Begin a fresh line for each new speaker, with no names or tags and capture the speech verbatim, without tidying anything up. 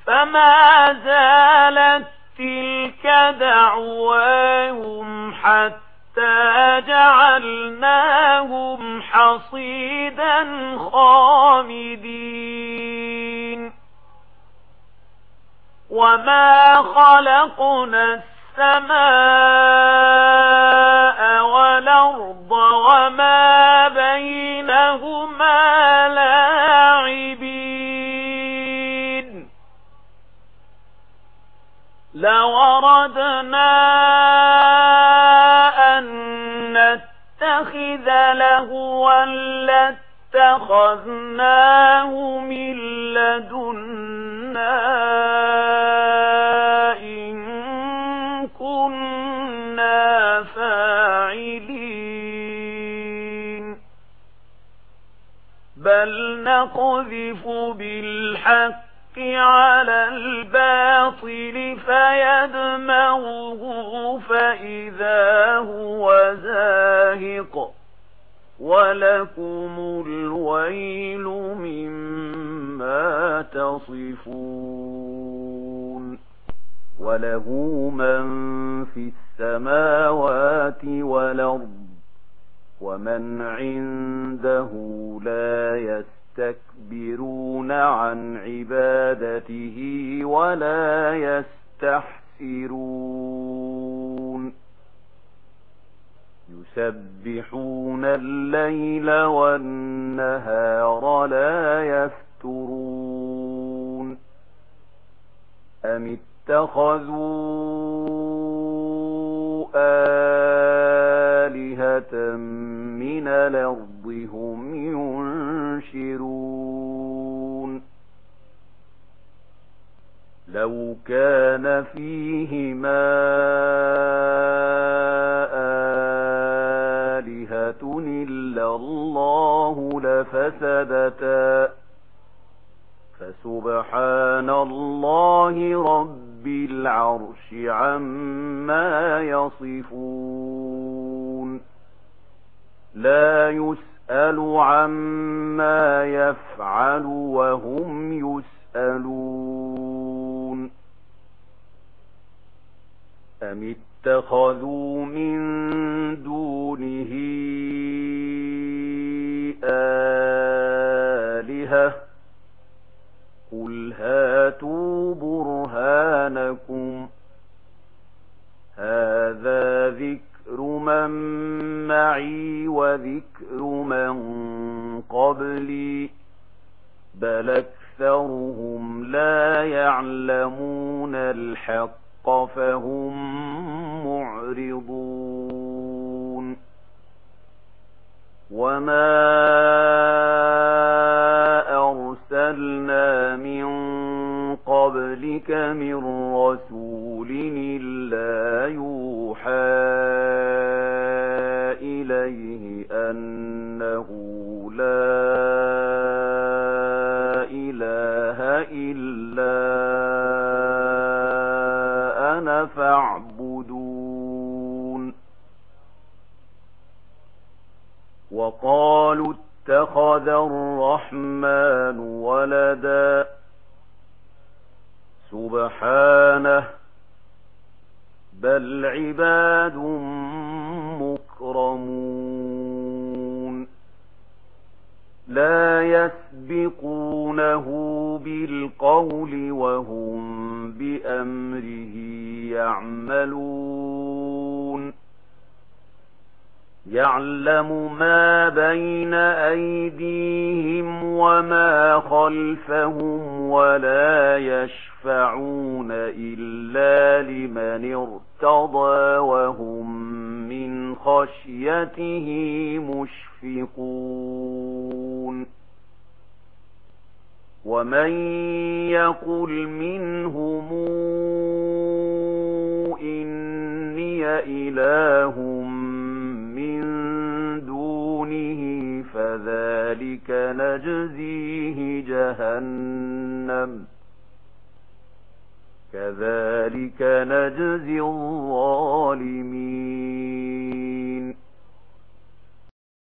فما زالت تلك دعواهم حتى جعلناهم حصيدا خامدين. وما خلقنا السماء والأرض وما بينهما لاعبين. لو أردنا أن نتخذ لهوا لاتخذناه من لدنا إن كنا فاعلين. بل نقذف بالحق على الباطل فيدمغه فإذا هو زاهق ولكم الويل مما تصفون. وله من في السماوات والأرض ومن عنده لا يستكبرون عن عبادته ولا يستحسرون. يسبحون الليل والنهار لا يفترون. أم اتخذوا آلهة من الأرض هم ينشرون. لو كان فيهما آلهة إلا الله لفسدتا فسبحان الله رب العرش عما يصفون. لا يسأل عما يفعل وهم يسألون. أم اتخذوا من دونه آلهة قل هاتوا برهانكم هذا ذكر من معي وذكر من قبلي بل أكثرهم لا يعلمون الحق فهم معرضون. وما أرسلنا من قبلك من رسول إلا يوحى إليه أنه لا إله إلا أنا فاعبدون. وقالوا اتخذ الرحمن ولدا سبحانه بل عباد مكرمون لا يسبقونه بالقول وهم بأمره يعملون. يعلم ما بين أيديهم وما خلفهم ولا يشفعون إلا لمن ارتضى وهم من خشيته مشفقون. ومن يقل منهم إني إله فذلك نجزيه جهنم كذلك نجزي الظالمين.